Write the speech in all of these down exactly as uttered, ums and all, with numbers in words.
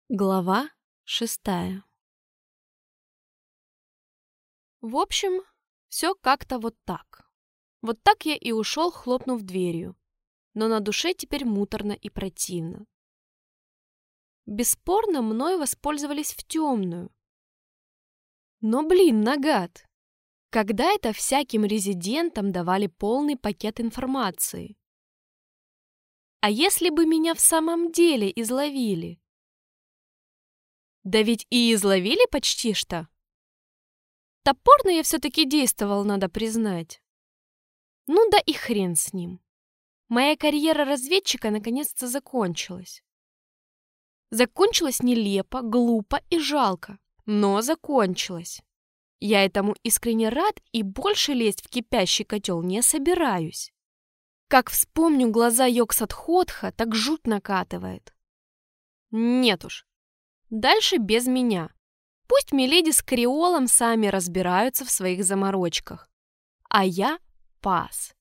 Глава шестая. В общем, все как-то вот так. Вот так я и ушел, хлопнув дверью. Но на душе теперь муторно и противно. Бесспорно, мной воспользовались в темную. Но, блин, нагад! Когда это всяким резидентам давали полный пакет информации? А если бы меня в самом деле изловили? Да ведь и изловили почти что. Топорно я все-таки действовал, надо признать. Ну да и хрен с ним. Моя карьера разведчика наконец-то закончилась. Закончилась нелепо, глупо и жалко, но закончилась. Я этому искренне рад и больше лезть в кипящий котел не собираюсь. Как вспомню глаза Йоксатхотха, так жуть накатывает. Нет уж. Дальше без меня. Пусть миледи с Криолом сами разбираются в своих заморочках. А я пас.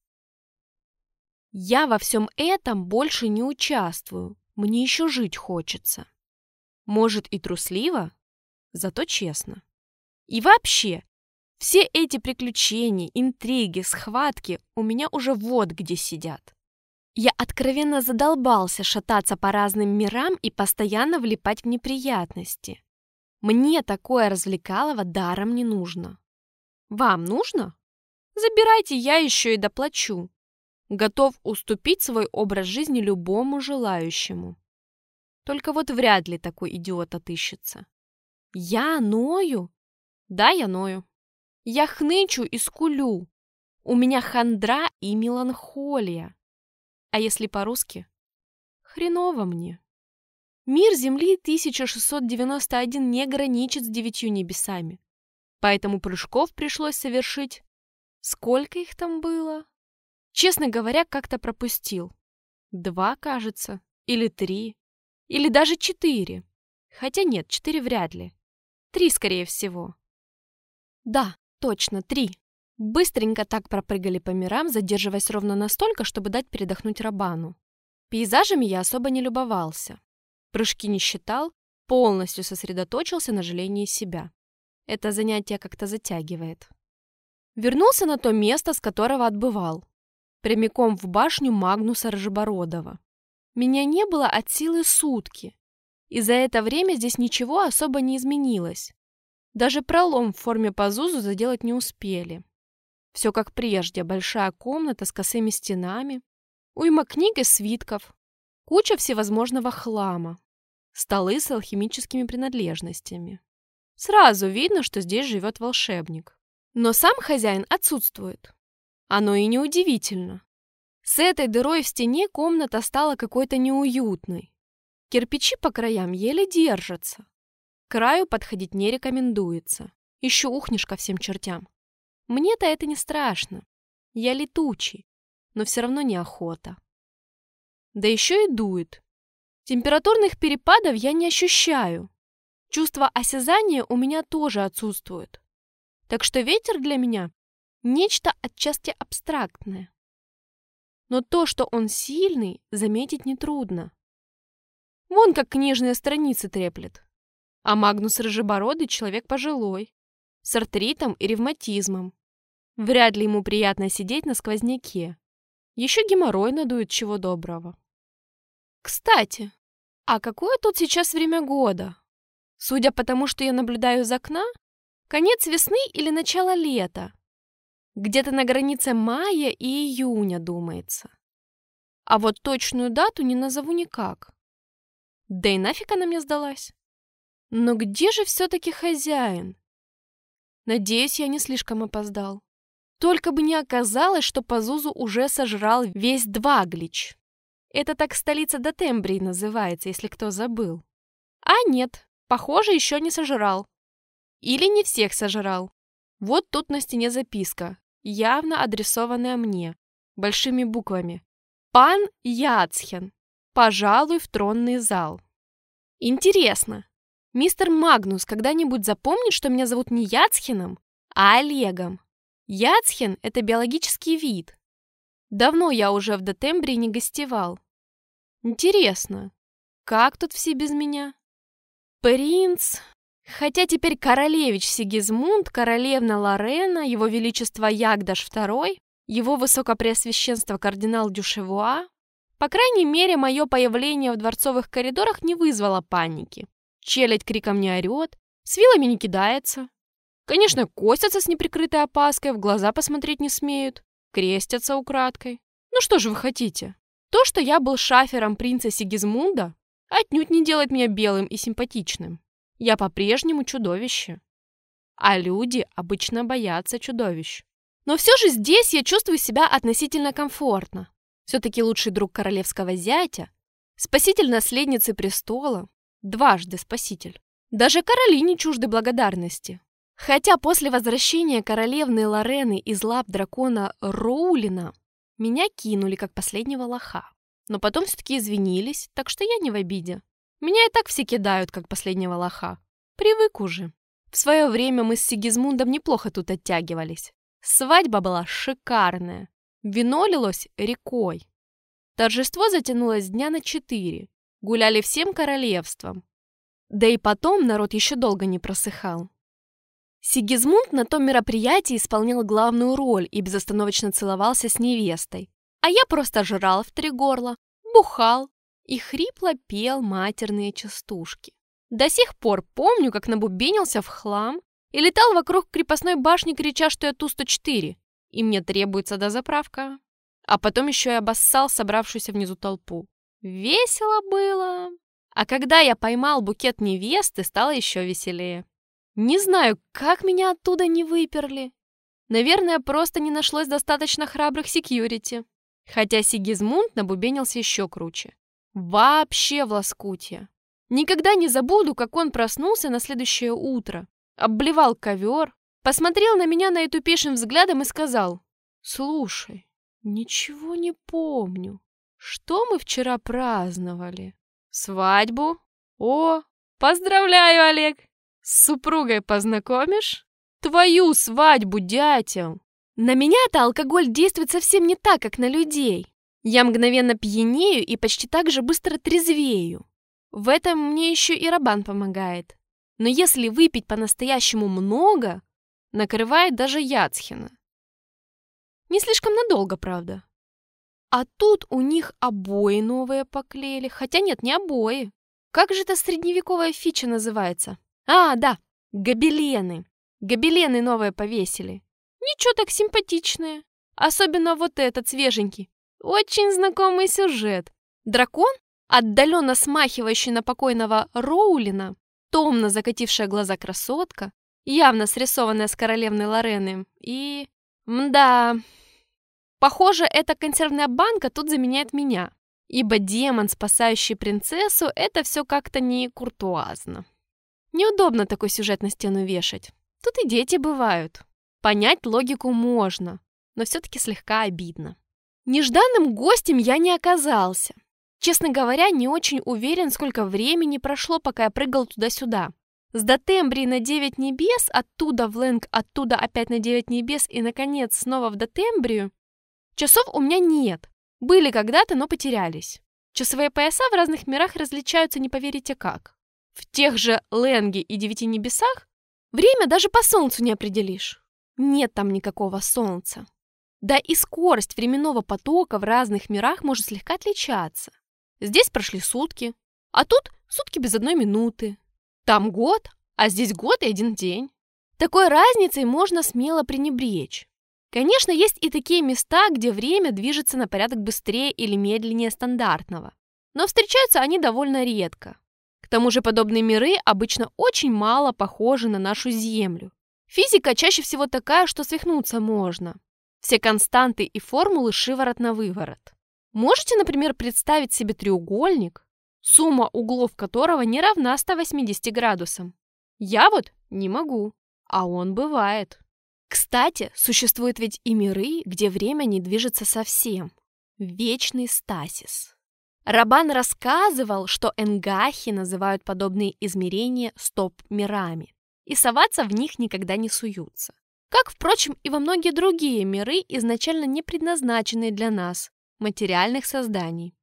Я во всем этом больше не участвую. Мне еще жить хочется. Может и трусливо, зато честно. И вообще, все эти приключения, интриги, схватки у меня уже вот где сидят. Я откровенно задолбался шататься по разным мирам и постоянно влипать в неприятности. Мне такое развлекалово даром не нужно. Вам нужно? Забирайте, я еще и доплачу. Готов уступить свой образ жизни любому желающему. Только вот вряд ли такой идиот отыщется. Я ною? Да, я ною. Я хнычу и скулю. У меня хандра и меланхолия. А если по-русски? Хреново мне. Мир Земли тысяча шестьсот девяносто один не граничит с девятью небесами. Поэтому прыжков пришлось совершить. Сколько их там было? Честно говоря, как-то пропустил. Два, кажется. Или три. Или даже четыре. Хотя нет, четыре вряд ли. Три, скорее всего. Да, точно, три. Быстренько так пропрыгали по мирам, задерживаясь ровно настолько, чтобы дать передохнуть Рабану. Пейзажами я особо не любовался. Прыжки не считал, полностью сосредоточился на жалении себя. Это занятие как-то затягивает. Вернулся на то место, с которого отбывал. Прямиком в башню Магнуса Рыжебородова. Меня не было от силы сутки. И за это время здесь ничего особо не изменилось. Даже пролом в форме Пазузу заделать не успели. Все как прежде, большая комната с косыми стенами, уйма книг и свитков, куча всевозможного хлама, столы с алхимическими принадлежностями. Сразу видно, что здесь живет волшебник. Но сам хозяин отсутствует. Оно и неудивительно. С этой дырой в стене комната стала какой-то неуютной. Кирпичи по краям еле держатся. К краю подходить не рекомендуется. Еще ухнешь ко всем чертям. Мне-то это не страшно. Я летучий, но все равно неохота. Да еще и дует. Температурных перепадов я не ощущаю. Чувство осязания у меня тоже отсутствует. Так что ветер для меня нечто отчасти абстрактное. Но то, что он сильный, заметить нетрудно. Вон как книжные страницы треплет. А Магнус Рыжебородый человек пожилой, с артритом и ревматизмом. Вряд ли ему приятно сидеть на сквозняке. Еще геморрой надует чего доброго. Кстати, а какое тут сейчас время года? Судя по тому, что я наблюдаю из окна, конец весны или начало лета. Где-то на границе мая и июня, думается. А вот точную дату не назову никак. Да и нафиг она мне сдалась. Но где же все-таки хозяин? Надеюсь, я не слишком опоздал. Только бы не оказалось, что Пазузу уже сожрал весь Дваглич. Это так столица Дотембрии называется, если кто забыл. А нет, похоже, еще не сожрал. Или не всех сожрал. Вот тут на стене записка, явно адресованная мне, большими буквами. Пан Яцхен, пожалуй, в тронный зал. Интересно, мистер Магнус когда-нибудь запомнит, что меня зовут не Яцхеном, а Олегом? Яцхен – это биологический вид. Давно я уже в Дотембрии не гостевал. Интересно, как тут все без меня? Принц, хотя теперь королевич Сигизмунд, королевна Лорена, его величество Ягдаш второй, его высокопреосвященство кардинал Дюшевуа, по крайней мере, мое появление в дворцовых коридорах не вызвало паники. Челядь криком не орет, с вилами не кидается. Конечно, косятся с неприкрытой опаской, в глаза посмотреть не смеют, крестятся украдкой. Ну что же вы хотите? То, что я был шафером принца Сигизмунда, отнюдь не делает меня белым и симпатичным. Я по-прежнему чудовище. А люди обычно боятся чудовищ. Но все же здесь я чувствую себя относительно комфортно. Все-таки лучший друг королевского зятя, спаситель наследницы престола, дважды спаситель. Даже короли не чужды благодарности. Хотя после возвращения королевны Лорены из лап дракона Роулина меня кинули как последнего лоха. Но потом все-таки извинились, так что я не в обиде. Меня и так все кидают, как последнего лоха. Привык уже. В свое время мы с Сигизмундом неплохо тут оттягивались. Свадьба была шикарная. Вино лилось рекой. Торжество затянулось дня на четыре. Гуляли всем королевством. Да и потом народ еще долго не просыхал. Сигизмунд на том мероприятии исполнял главную роль и безостановочно целовался с невестой. А я просто жрал в три горла, бухал и хрипло пел матерные частушки. До сих пор помню, как набубенился в хлам и летал вокруг крепостной башни, крича, что я Ту сто четыре, и мне требуется дозаправка. А потом еще и обоссал собравшуюся внизу толпу. Весело было. А когда я поймал букет невесты, стало еще веселее. Не знаю, как меня оттуда не выперли. Наверное, просто не нашлось достаточно храбрых секьюрити. Хотя Сигизмунд набубенился еще круче. Вообще в лоскутье. Никогда не забуду, как он проснулся на следующее утро, обблевал ковер, посмотрел на меня наитупейшим взглядом и сказал: «Слушай, ничего не помню. Что мы вчера праздновали? Свадьбу? О, поздравляю, Олег! С супругой познакомишь? Твою свадьбу, дятел!» На меня-то алкоголь действует совсем не так, как на людей. Я мгновенно пьянею и почти так же быстро трезвею. В этом мне еще и Рабан помогает. Но если выпить по-настоящему много, накрывает даже Яцхина. Не слишком надолго, правда. А тут у них обои новые поклеили. Хотя нет, не обои. Как же эта средневековая фича называется? А, да, гобелены. Гобелены новые повесили. Ничего, так симпатичные. Особенно вот этот свеженький. Очень знакомый сюжет. Дракон, отдаленно смахивающий на покойного Роулина, томно закатившая глаза красотка, явно срисованная с королевной Лорены, и... Мда... Похоже, эта консервная банка тут заменяет меня, ибо демон, спасающий принцессу, это все как-то не куртуазно. Неудобно такой сюжет на стену вешать. Тут и дети бывают. Понять логику можно, но все-таки слегка обидно. Нежданным гостем я не оказался. Честно говоря, не очень уверен, сколько времени прошло, пока я прыгал туда-сюда. С Дотембрии на девять небес, оттуда в Лэнг, оттуда опять на девять небес и, наконец, снова в Дотембрию. Часов у меня нет. Были когда-то, но потерялись. Часовые пояса в разных мирах различаются, не поверите как. В тех же Лэнге и девяти небесах время даже по солнцу не определишь. Нет там никакого солнца. Да и скорость временного потока в разных мирах может слегка отличаться. Здесь прошли сутки, а тут сутки без одной минуты. Там год, а здесь год и один день. Такой разницей можно смело пренебречь. Конечно, есть и такие места, где время движется на порядок быстрее или медленнее стандартного. Но встречаются они довольно редко. К тому же подобные миры обычно очень мало похожи на нашу Землю. Физика чаще всего такая, что свихнуться можно. Все константы и формулы шиворот на выворот. Можете, например, представить себе треугольник, сумма углов которого не равна ста восьмидесяти градусам? Я вот не могу, а он бывает. Кстати, существуют ведь и миры, где время не движется совсем. Вечный стасис. Рабан рассказывал, что энгахи называют подобные измерения стоп-мирами, и соваться в них никогда не суются. Как, впрочем, и во многие другие миры, изначально не предназначенные для нас, материальных созданий.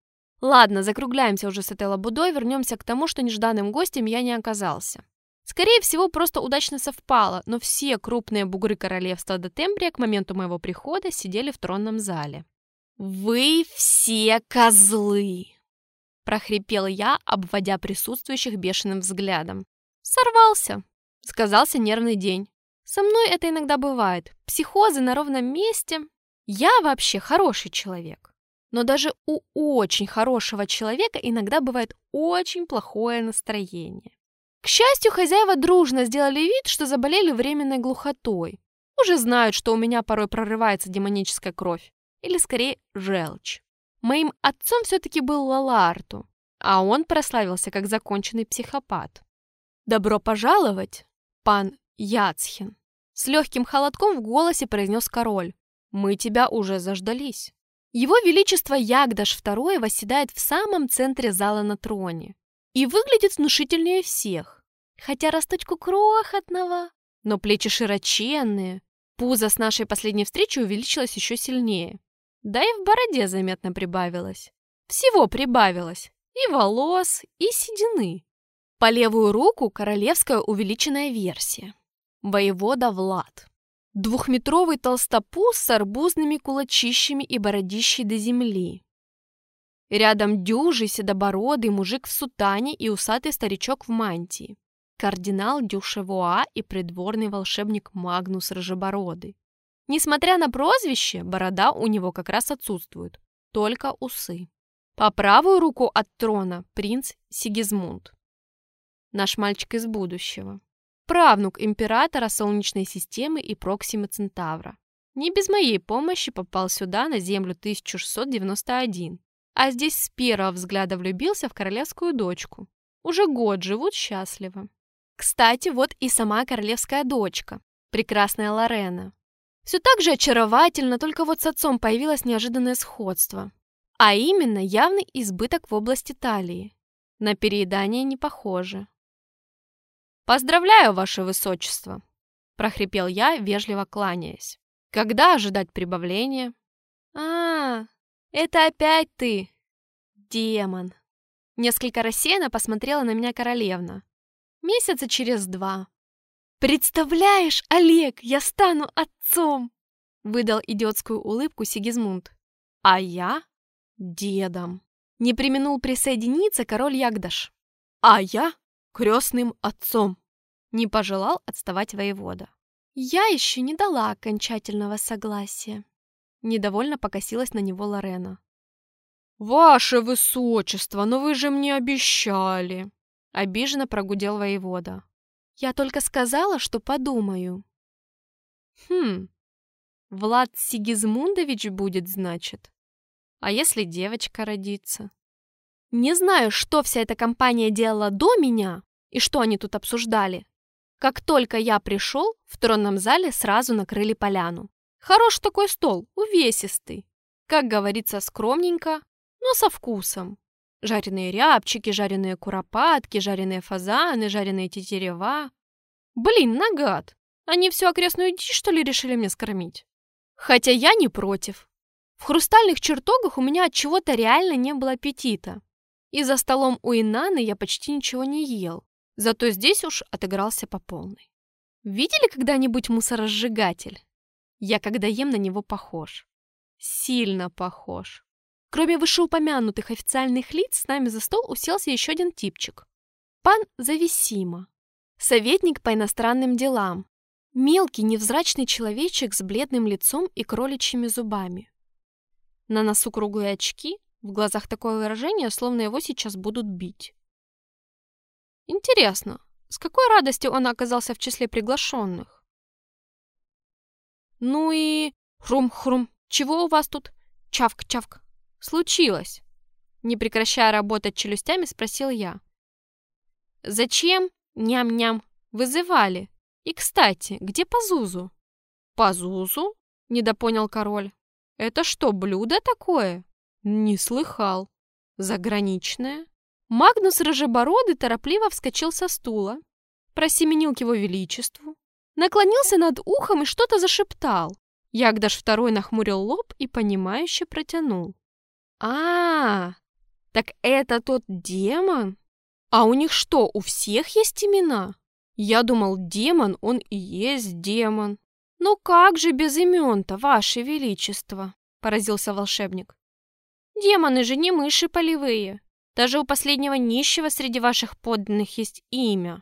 Ладно, закругляемся уже с этой лабудой, вернемся к тому, что нежданным гостем я не оказался. Скорее всего, просто удачно совпало, но все крупные бугры королевства Дотембрия к моменту моего прихода сидели в тронном зале. «Вы все козлы!» – прохрипел я, обводя присутствующих бешеным взглядом. «Сорвался!» – сказался нервный день. «Со мной это иногда бывает. Психозы на ровном месте. Я вообще хороший человек. Но даже у очень хорошего человека иногда бывает очень плохое настроение. К счастью, хозяева дружно сделали вид, что заболели временной глухотой. Уже знают, что у меня порой прорывается демоническая кровь. Или, скорее, желчь. Моим отцом все-таки был Лаларту, а он прославился как законченный психопат. «Добро пожаловать, пан Яцхин!» С легким холодком в голосе произнес король. «Мы тебя уже заждались». Его Величество Ягдаш второй восседает в самом центре зала на троне и выглядит внушительнее всех, хотя росточку крохотного, но плечи широченные, пузо с нашей последней встречи увеличилось еще сильнее, да и в бороде заметно прибавилось. Всего прибавилось, и волос, и седины. По левую руку королевская увеличенная версия, воевода Влад. Двухметровый толстопуз с арбузными кулачищами и бородищей до земли. Рядом дюжий седобородый мужик в сутане и усатый старичок в мантии. Кардинал Дюшевуа и придворный волшебник Магнус Рыжебородый. Несмотря на прозвище, борода у него как раз отсутствует, только усы. По правую руку от трона принц Сигизмунд. Наш мальчик из будущего. Правнук императора Солнечной системы и Проксимы Центавра. Не без моей помощи попал сюда, на Землю тысяча шестьсот девяносто один. А здесь с первого взгляда влюбился в королевскую дочку. Уже год живут счастливо. Кстати, вот и сама королевская дочка, прекрасная Лорена. Все так же очаровательно, только вот с отцом появилось неожиданное сходство. А именно явный избыток в области талии. На переедание не похоже. «Поздравляю, ваше высочество!» – прохрипел я, вежливо кланяясь. «Когда ожидать прибавления?» «А, это опять ты, демон!» Несколько рассеянно посмотрела на меня королевна. «Месяца через два». «Представляешь, Олег, я стану отцом!» – выдал идиотскую улыбку Сигизмунд. «А я – дедом!» Не преминул присоединиться король Ягдаш. «А я – крестным отцом!» Не пожелал отставать воевода. «Я еще не дала окончательного согласия!» Недовольно покосилась на него Лорена. «Ваше высочество, но вы же мне обещали!» Обиженно прогудел воевода. «Я только сказала, что подумаю». «Хм, Влад Сигизмундович будет, значит? А если девочка родится?» Не знаю, что вся эта компания делала до меня и что они тут обсуждали. Как только я пришел, в тронном зале сразу накрыли поляну. Хорош такой стол, увесистый. Как говорится, скромненько, но со вкусом. Жареные рябчики, жареные куропатки, жареные фазаны, жареные тетерева. Блин, нагад! Они всю окрестную дичь, что ли, решили мне скормить? Хотя я не против. В хрустальных чертогах у меня от чего-то реально не было аппетита. И за столом у Инанны я почти ничего не ел. Зато здесь уж отыгрался по полной. Видели когда-нибудь мусоросжигатель? Я, когда ем, на него похож. Сильно похож. Кроме вышеупомянутых официальных лиц, с нами за стол уселся еще один типчик. Пан Зависима. Советник по иностранным делам. Мелкий, невзрачный человечек с бледным лицом и кроличьими зубами. На носу круглые очки, в глазах такое выражение, словно его сейчас будут бить. Интересно, с какой радостью он оказался в числе приглашенных? Ну и... Хрум-хрум, чего у вас тут? Чавк-чавк. Случилось? Не прекращая работать челюстями, спросил я. Зачем? Ням-ням. Вызывали. И, кстати, где Пазузу? Пазузу? Недопонял король. Это что, блюдо такое? Не слыхал. Заграничное? Магнус Рыжебородый торопливо вскочил со стула, просеменил к его величеству, наклонился над ухом и что-то зашептал. Ягдаш второй нахмурил лоб и понимающе протянул. а, -а, -а Так это тот демон? А у них что, у всех есть имена? Я думал, демон, он и есть демон. Ну как же без имен-то, ваше величество? Поразился волшебник. Демоны же не мыши полевые. Даже у последнего нищего среди ваших подданных есть имя.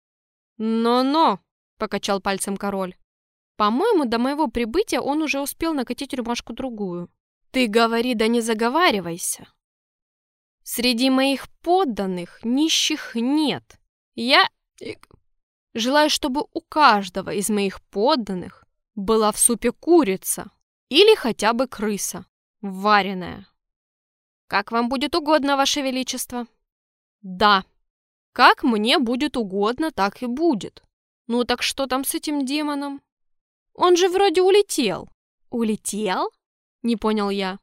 Но-но, покачал пальцем король. По-моему, до моего прибытия он уже успел накатить рюмашку-другую. Ты говори, да не заговаривайся. Среди моих подданных нищих нет. Я желаю, чтобы у каждого из моих подданных была в супе курица или хотя бы крыса, вареная. Как вам будет угодно, ваше величество? Да, как мне будет угодно, так и будет. Ну так что там с этим демоном? Он же вроде улетел. Улетел? Не понял я.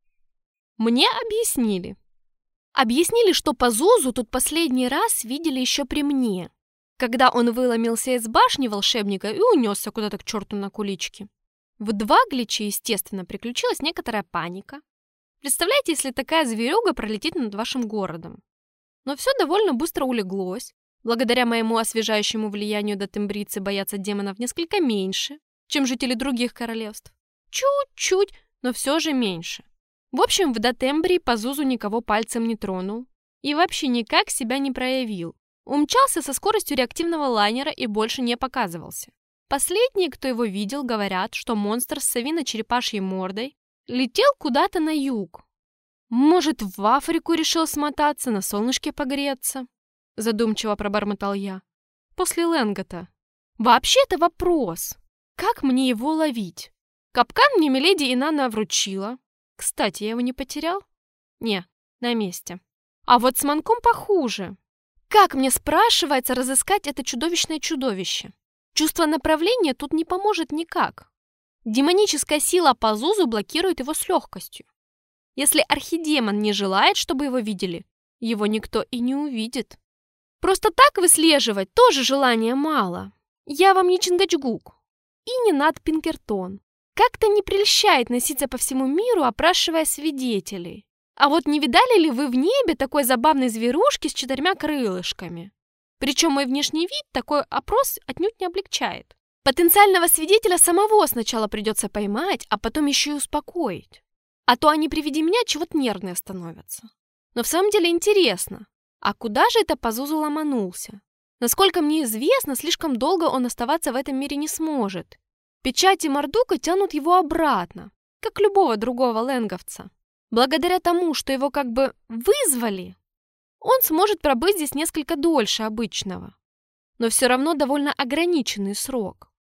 Мне объяснили. Объяснили, что Пазузу тут последний раз видели еще при мне, когда он выломился из башни волшебника и унесся куда-то к черту на кулички. В Двагличе, естественно, приключилась некоторая паника. Представляете, если такая зверюга пролетит над вашим городом? Но все довольно быстро улеглось. Благодаря моему освежающему влиянию дотембрийцы боятся демонов несколько меньше, чем жители других королевств. Чуть-чуть, но все же меньше. В общем, в Дотембрии Пазузу никого пальцем не тронул и вообще никак себя не проявил. Умчался со скоростью реактивного лайнера и больше не показывался. Последние, кто его видел, говорят, что монстр с совино-черепашьей мордой летел куда-то на юг. Может, в Африку решил смотаться, на солнышке погреться? Задумчиво пробормотал я. После Лэнгота. Вообще-то вопрос, как мне его ловить? Капкан мне миледи Инанна вручила. Кстати, я его не потерял? Не, на месте. А вот с манком похуже. Как мне, спрашивается, разыскать это чудовищное чудовище? Чувство направления тут не поможет никак. Демоническая сила Пазузу блокирует его с легкостью. Если архидемон не желает, чтобы его видели, его никто и не увидит. Просто так выслеживать тоже желания мало. Я вам не Чингачгук и не Нат Пинкертон. Как-то не прельщает носиться по всему миру, опрашивая свидетелей. А вот не видали ли вы в небе такой забавной зверушки с четырьмя крылышками? Причем мой внешний вид такой опрос отнюдь не облегчает. Потенциального свидетеля самого сначала придется поймать, а потом еще и успокоить. А то они при виде меня чего-то нервные становятся. Но в самом деле интересно, а куда же это Пазузу ломанулся? Насколько мне известно, слишком долго он оставаться в этом мире не сможет. Печати Мардука тянут его обратно, как любого другого лэнговца. Благодаря тому, что его как бы вызвали, он сможет пробыть здесь несколько дольше обычного, но все равно довольно ограниченный срок.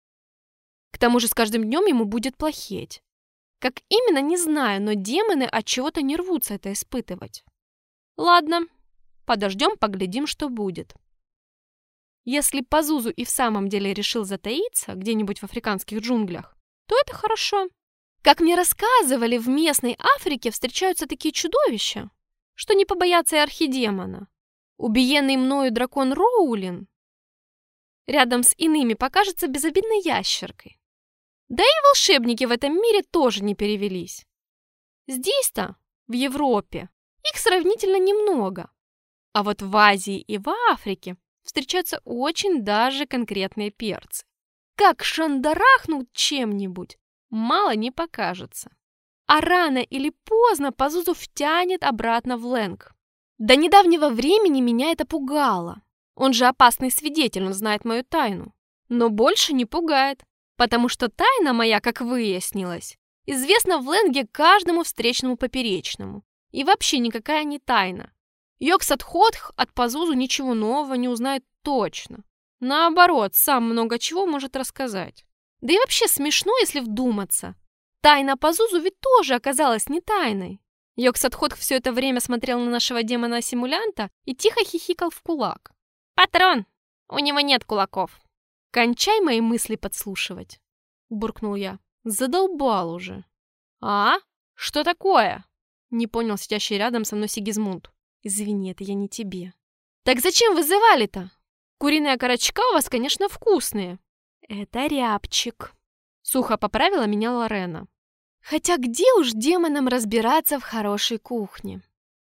К тому же с каждым днем ему будет плохеть. Как именно, не знаю, но демоны от чего-то не рвутся это испытывать. Ладно, подождем, поглядим, что будет. Если Пазузу и в самом деле решил затаиться где-нибудь в африканских джунглях, то это хорошо. Как мне рассказывали, в местной Африке встречаются такие чудовища, что не побоятся и архидемона. Убиенный мною дракон Роулин рядом с иными покажется безобидной ящеркой. Да и волшебники в этом мире тоже не перевелись. Здесь-то, в Европе, их сравнительно немного. А вот в Азии и в Африке встречаются очень даже конкретные перцы. Как шандарахнут чем-нибудь, мало не покажется. А рано или поздно Пазузу втянет обратно в Лэнг. До недавнего времени меня это пугало. Он же опасный свидетель, он знает мою тайну. Но больше не пугает, потому что тайна моя, как выяснилось, известна в Лэнге каждому встречному поперечному. И вообще никакая не тайна. Йоксатхотх от Пазузу ничего нового не узнает точно. Наоборот, сам много чего может рассказать. Да и вообще смешно, если вдуматься. Тайна Пазузу ведь тоже оказалась не тайной. Йоксатхотх все это время смотрел на нашего демона-симулянта и тихо хихикал в кулак. «Патрон, у него нет кулаков». «Кончай мои мысли подслушивать», — буркнул я. «Задолбал уже». «А? Что такое?» — не понял сидящий рядом со мной Сигизмунд. «Извини, это я не тебе». «Так зачем вызывали-то? Куриные окорочка у вас, конечно, вкусные». «Это рябчик», — сухо поправила меня Лорена. «Хотя где уж демонам разбираться в хорошей кухне?»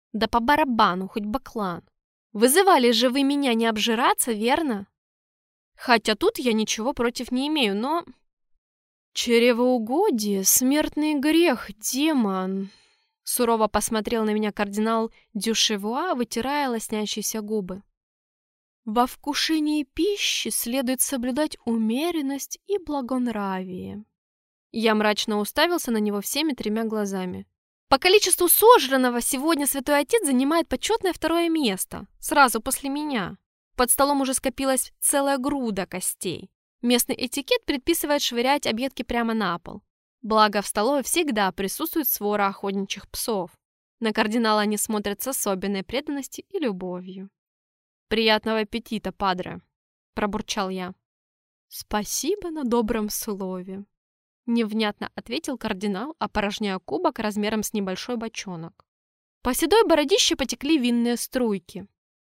Да по барабану, хоть баклан. Вызывали же вы меня не обжираться, верно? Хотя тут я ничего против не имею, но... Чревоугодие, смертный грех, демон. Сурово посмотрел на меня кардинал Дюшевуа, вытирая лоснящиеся губы. Во вкушении пищи следует соблюдать умеренность и благонравие. Я мрачно уставился на него всеми тремя глазами. По количеству сожранного сегодня святой отец занимает почетное второе место, сразу после меня. Под столом уже скопилась целая груда костей. Местный этикет предписывает швырять объедки прямо на пол. Благо, в столовой всегда присутствует свора охотничьих псов. На кардинала они смотрят с особенной преданностью и любовью. «Приятного аппетита, падре!» – пробурчал я. «Спасибо на добром слове!» – невнятно ответил кардинал, опорожняя кубок размером с небольшой бочонок. По седой бородище потекли винные струйки.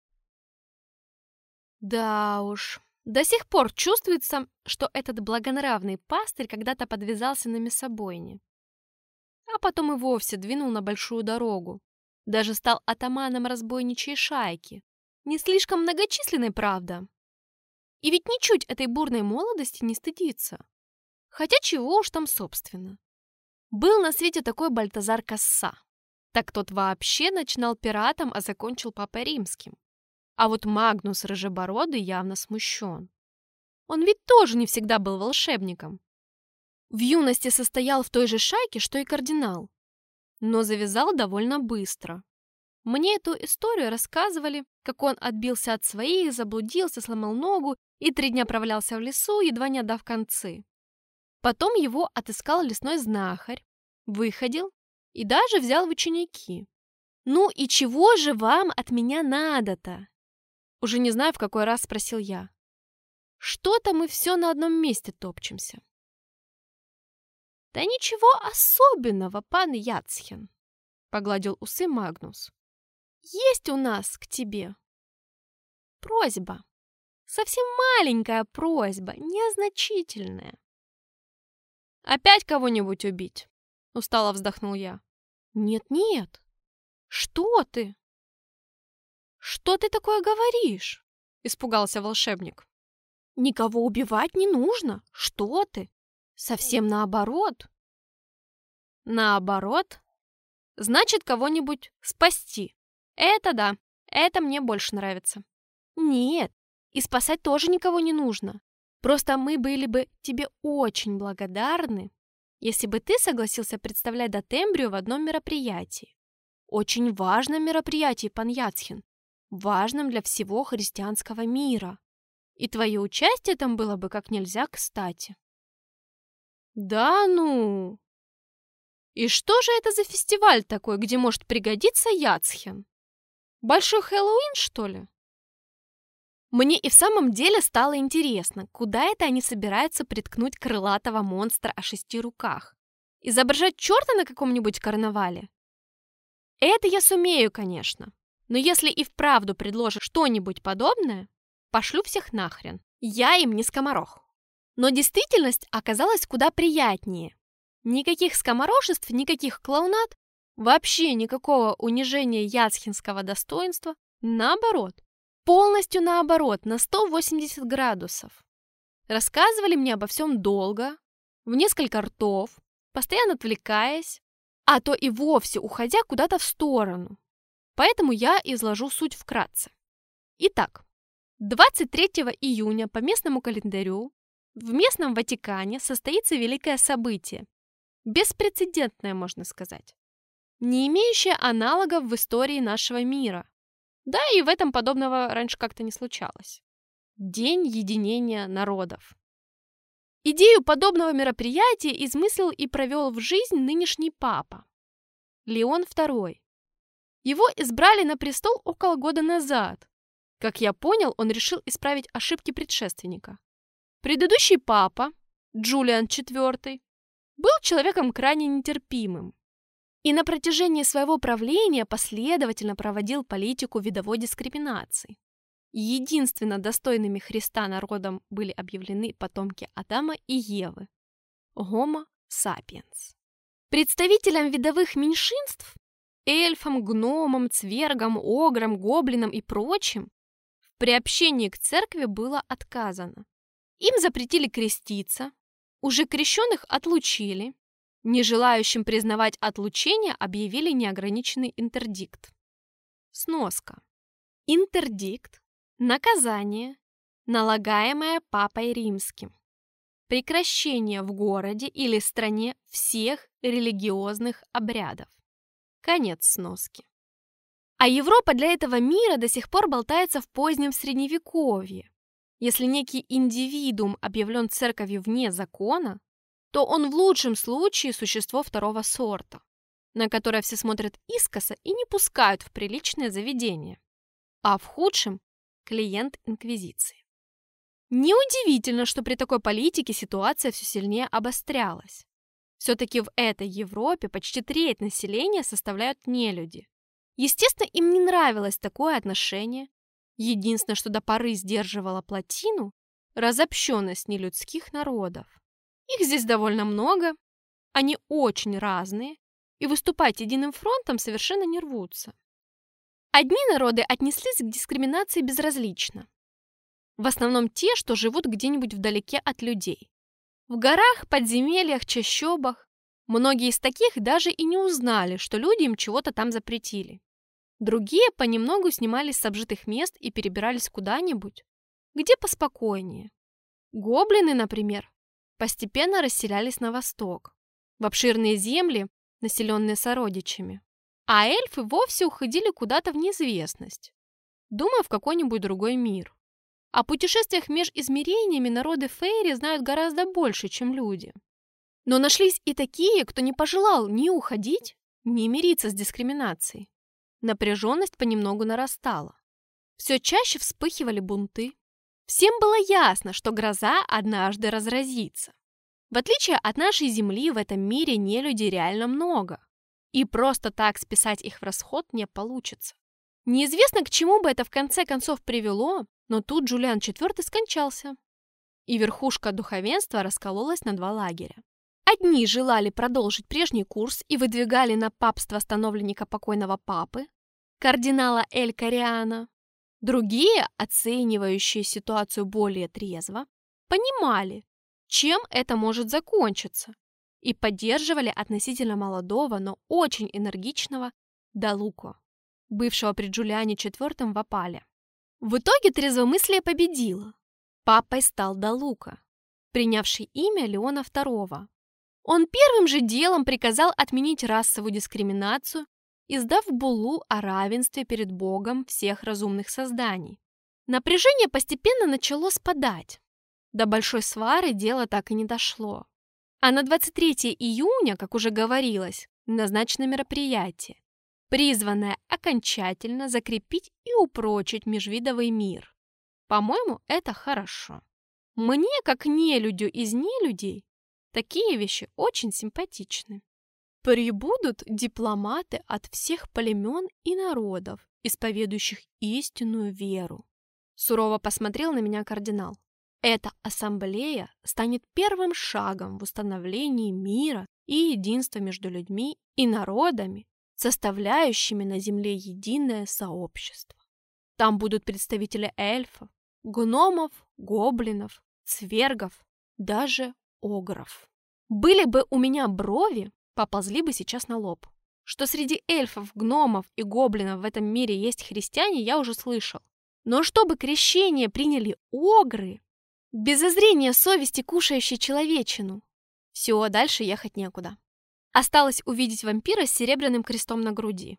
Да уж, до сих пор чувствуется, что этот благонравный пастырь когда-то подвязался на мясобойне. А потом и вовсе двинул на большую дорогу. Даже стал атаманом разбойничьей шайки. Не слишком многочисленной, правда. И ведь ничуть этой бурной молодости не стыдится. Хотя чего уж там собственно. Был на свете такой Бальтазар Касса. Так тот вообще начинал пиратом, а закончил папой римским. А вот Магнус Рыжебородый явно смущен. Он ведь тоже не всегда был волшебником. В юности состоял в той же шайке, что и кардинал. Но завязал довольно быстро. Мне эту историю рассказывали, как он отбился от своих, заблудился, сломал ногу и три дня провалялся в лесу, едва не отдав концы. Потом его отыскал лесной знахарь, выходил и даже взял в ученики. «Ну и чего же вам от меня надо-то?» Уже не знаю, в какой раз спросил я. Что-то мы все на одном месте топчемся. Да ничего особенного, пан Яцхен, погладил усы Магнус. Есть у нас к тебе просьба. Совсем маленькая просьба, незначительная. Опять кого-нибудь убить? Устало вздохнул я. Нет-нет. Что ты? «Что ты такое говоришь?» – испугался волшебник. «Никого убивать не нужно. Что ты? Совсем наоборот». «Наоборот? Значит, кого-нибудь спасти. Это да, это мне больше нравится». «Нет, и спасать тоже никого не нужно. Просто мы были бы тебе очень благодарны, если бы ты согласился представлять Дотембрию в одном мероприятии. Очень важном мероприятии, пан Яцхен. Важным для всего христианского мира. И твое участие там было бы как нельзя кстати». «Да ну! И что же это за фестиваль такой, где может пригодиться Яцхен? Большой Хэллоуин, что ли?» Мне и в самом деле стало интересно, куда это они собираются приткнуть крылатого монстра о шести руках. Изображать черта на каком-нибудь карнавале? Это я сумею, конечно. Но если и вправду предложат что-нибудь подобное, пошлю всех нахрен. Я им не скоморох. Но действительность оказалась куда приятнее. Никаких скоморошеств, никаких клоунад, вообще никакого унижения яцхенского достоинства. Наоборот. Полностью наоборот, на сто восемьдесят градусов. Рассказывали мне обо всем долго, в несколько ртов, постоянно отвлекаясь, а то и вовсе уходя куда-то в сторону. Поэтому я изложу суть вкратце. Итак, двадцать третьего июня по местному календарю в местном Ватикане состоится великое событие, беспрецедентное, можно сказать, не имеющее аналогов в истории нашего мира. Да и в этом подобного раньше как-то не случалось. День единения народов. Идею подобного мероприятия измыслил и провел в жизнь нынешний папа, Леон второй. Его избрали на престол около года назад. Как я понял, он решил исправить ошибки предшественника. Предыдущий папа, Джулиан четвёртый, был человеком крайне нетерпимым и на протяжении своего правления последовательно проводил политику видовой дискриминации. Единственно достойными Христа народом были объявлены потомки Адама и Евы, Homo sapiens. Представителям видовых меньшинств Эльфам, гномам, цвергам, ограм, гоблинам и прочим в приобщении к церкви было отказано. Им запретили креститься, уже крещенных отлучили, не желающим признавать отлучение объявили неограниченный интердикт. Сноска. Интердикт – наказание, налагаемое Папой Римским. Прекращение в городе или стране всех религиозных обрядов. Конец сноски. А Европа для этого мира до сих пор болтается в позднем Средневековье. Если некий индивидуум объявлен церковью вне закона, то он в лучшем случае существо второго сорта, на которое все смотрят искоса и не пускают в приличное заведение, а в худшем – клиент инквизиции. Неудивительно, что при такой политике ситуация все сильнее обострялась. Все-таки в этой Европе почти треть населения составляют нелюди. Естественно, им не нравилось такое отношение. Единственное, что до поры сдерживало плотину – разобщенность нелюдских народов. Их здесь довольно много, они очень разные, и выступать единым фронтом совершенно не рвутся. Одни народы отнеслись к дискриминации безразлично. В основном те, что живут где-нибудь вдалеке от людей. В горах, подземельях, чащобах. Многие из таких даже и не узнали, что люди им чего-то там запретили. Другие понемногу снимались с обжитых мест и перебирались куда-нибудь, где поспокойнее. Гоблины, например, постепенно расселялись на восток, в обширные земли, населенные сородичами. А эльфы вовсе уходили куда-то в неизвестность, думая в какой-нибудь другой мир. О путешествиях меж измерениями народы фейри знают гораздо больше, чем люди. Но нашлись и такие, кто не пожелал ни уходить, ни мириться с дискриминацией. Напряженность понемногу нарастала. Все чаще вспыхивали бунты. Всем было ясно, что гроза однажды разразится. В отличие от нашей Земли, в этом мире нелюдей реально много. И просто так списать их в расход не получится. Неизвестно, к чему бы это в конце концов привело, но тут Джулиан четвёртый скончался. И верхушка духовенства раскололась на два лагеря. Одни желали продолжить прежний курс и выдвигали на папство становленника покойного папы, кардинала Эль Кориана. Другие, оценивающие ситуацию более трезво, понимали, чем это может закончиться, и поддерживали относительно молодого, но очень энергичного Далуко, бывшего при Джулиане четвёртом в опале. В итоге трезвомыслие победило. Папой стал Далуко, принявший имя Леона второго. Он первым же делом приказал отменить расовую дискриминацию, издав буллу о равенстве перед Богом всех разумных созданий. Напряжение постепенно начало спадать. До большой свары дело так и не дошло. А на двадцать третье июня, как уже говорилось, назначено мероприятие, призванное окончательно закрепить и упрочить межвидовый мир. По-моему, это хорошо. Мне, как нелюдю из нелюдей, такие вещи очень симпатичны. Прибудут дипломаты от всех племен и народов, исповедующих истинную веру. Сурово посмотрел на меня кардинал. Эта ассамблея станет первым шагом в установлении мира и единства между людьми и народами, составляющими на земле единое сообщество. Там будут представители эльфов, гномов, гоблинов, цвергов, даже огров. Были бы у меня брови, поползли бы сейчас на лоб. Что среди эльфов, гномов и гоблинов в этом мире есть христиане, я уже слышал. Но чтобы крещение приняли огры, без зазрения совести кушающие человечину. Все, дальше ехать некуда. Осталось увидеть вампира с серебряным крестом на груди.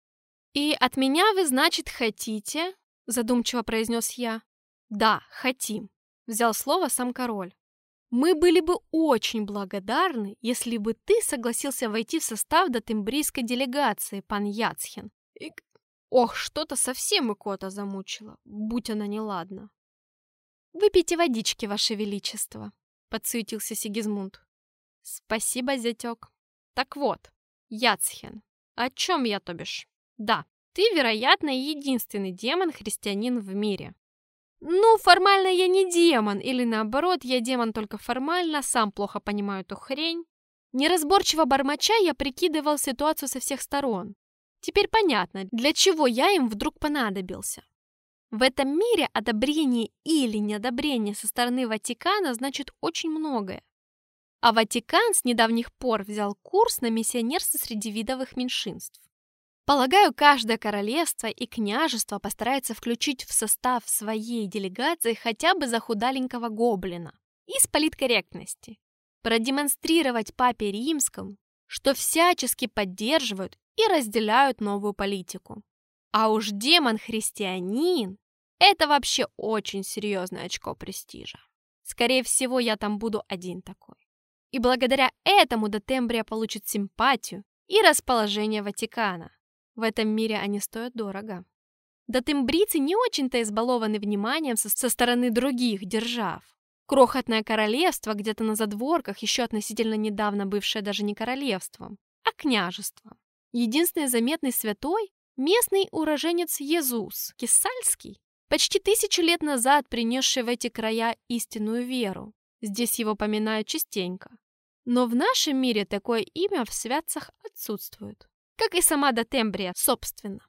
«И от меня вы, значит, хотите?» — задумчиво произнес я. «Да, хотим», — взял слово сам король. «Мы были бы очень благодарны, если бы ты согласился войти в состав дотембрийской делегации, пан Яцхен». И... Ох, что-то совсем икота замучила, будь она неладна. «Выпейте водички, ваше величество», — подсуетился Сигизмунд. «Спасибо, зятек. Так вот, Яцхен, о чем я, то бишь? Да, ты, вероятно, единственный демон-христианин в мире. Ну, формально я не демон, или наоборот, я демон только формально, сам плохо понимаю эту хрень. Неразборчиво бормоча, я прикидывал ситуацию со всех сторон. Теперь понятно, для чего я им вдруг понадобился. В этом мире одобрение или неодобрение со стороны Ватикана значит очень многое. А Ватикан с недавних пор взял курс на миссионерство среди видовых меньшинств. Полагаю, каждое королевство и княжество постарается включить в состав своей делегации хотя бы захудаленького гоблина. Из политкорректности. Продемонстрировать папе римскому, что всячески поддерживают и разделяют новую политику. А уж демон-христианин – это вообще очень серьезное очко престижа. Скорее всего, я там буду один такой. И благодаря этому Дотембрия получит симпатию и расположение Ватикана. В этом мире они стоят дорого. Дотембрийцы не очень-то избалованы вниманием со, со стороны других держав. Крохотное королевство где-то на задворках, еще относительно недавно бывшее даже не королевством, а княжеством. Единственный заметный святой – местный уроженец Иисус Кесальский, почти тысячу лет назад принесший в эти края истинную веру. Здесь его поминают частенько. Но в нашем мире такое имя в святцах отсутствует. Как и сама Дотембрия, собственно.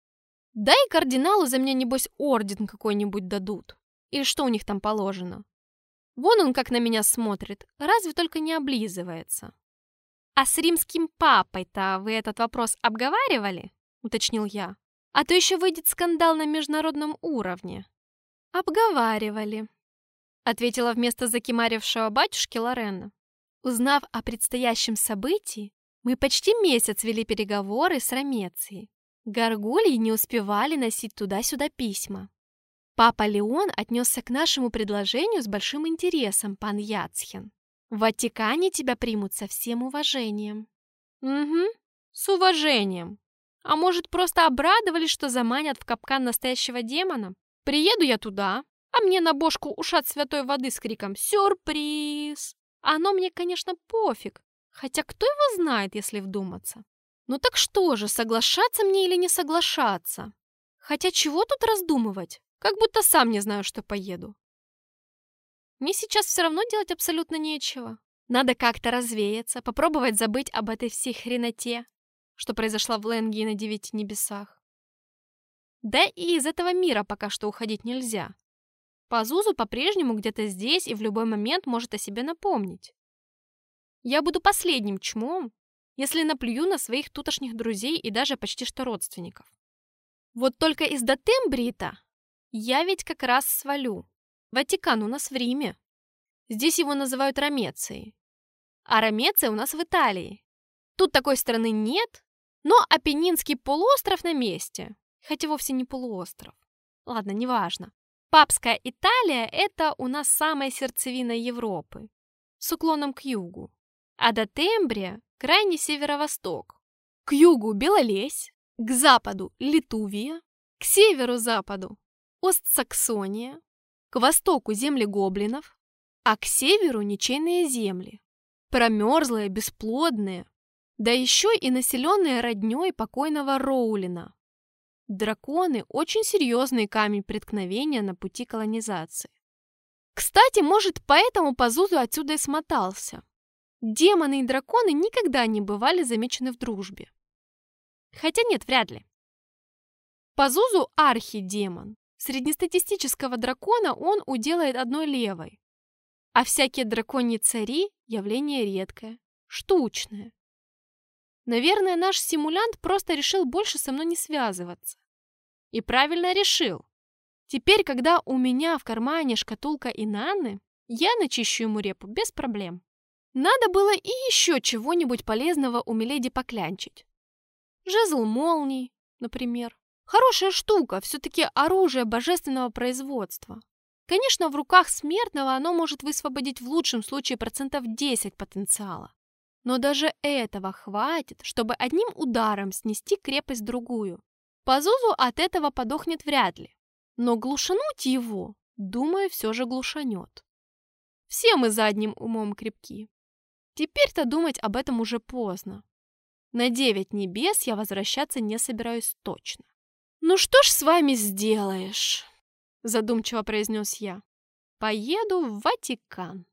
Да и кардиналу за меня, небось, орден какой-нибудь дадут. Или что у них там положено. Вон он как на меня смотрит, разве только не облизывается. «А с римским папой-то вы этот вопрос обговаривали?» — уточнил я. «А то еще выйдет скандал на международном уровне». «Обговаривали», — ответила вместо закимарившего батюшки Лорена. «Узнав о предстоящем событии, мы почти месяц вели переговоры с Ромецией. Гаргульи не успевали носить туда-сюда письма. Папа Леон отнесся к нашему предложению с большим интересом, пан Яцхен. В Ватикане тебя примут со всем уважением». «Угу, с уважением. А может, просто обрадовались, что заманят в капкан настоящего демона? Приеду я туда, а мне на бошку ушат святой воды с криком «Сюрприз!». Оно мне, конечно, пофиг, хотя кто его знает, если вдуматься. Ну так что же, соглашаться мне или не соглашаться? Хотя чего тут раздумывать? Как будто сам не знаю, что поеду. Мне сейчас все равно делать абсолютно нечего. Надо как-то развеяться, попробовать забыть об этой всей хреноте, что произошла в Ленгии на девяти небесах. Да и из этого мира пока что уходить нельзя. Пазузу по-прежнему где-то здесь и в любой момент может о себе напомнить. Я буду последним чмом, если наплюю на своих тутошних друзей и даже почти что родственников. Вот только из Дотембрии-то я ведь как раз свалю. Ватикан у нас в Риме. Здесь его называют Ромецией. А Ромеция у нас в Италии. Тут такой страны нет, но Апеннинский полуостров на месте. Хотя вовсе не полуостров. Ладно, неважно. Папская Италия – это у нас самая сердцевина Европы, с уклоном к югу. А Дотембрия – крайний северо-восток. К югу – Белолесь, к западу – Литувия, к северу-западу – Ост-Саксония, к востоку – земли гоблинов, а к северу – ничейные земли, промерзлые, бесплодные, да еще и населенные родней покойного Роулина. Драконы – очень серьезный камень преткновения на пути колонизации. Кстати, может, поэтому Пазузу отсюда и смотался. Демоны и драконы никогда не бывали замечены в дружбе. Хотя нет, вряд ли. Пазузу – архидемон. Среднестатистического дракона он уделает одной левой. А всякие драконьи цари – явление редкое, штучное. Наверное, наш симулянт просто решил больше со мной не связываться. И правильно решил. Теперь, когда у меня в кармане шкатулка Инанны, я начищу ему репу без проблем. Надо было и еще чего-нибудь полезного у Миледи поклянчить. Жезл молний, например. Хорошая штука, все-таки оружие божественного производства. Конечно, в руках смертного оно может высвободить в лучшем случае процентов десять потенциала. Но даже этого хватит, чтобы одним ударом снести крепость другую. Пазузу от этого подохнет вряд ли. Но глушануть его, думаю, все же глушанет. Все мы задним умом крепки. Теперь-то думать об этом уже поздно. На девять небес я возвращаться не собираюсь точно. «Ну что ж с вами сделаешь?» – задумчиво произнес я. «Поеду в Ватикан».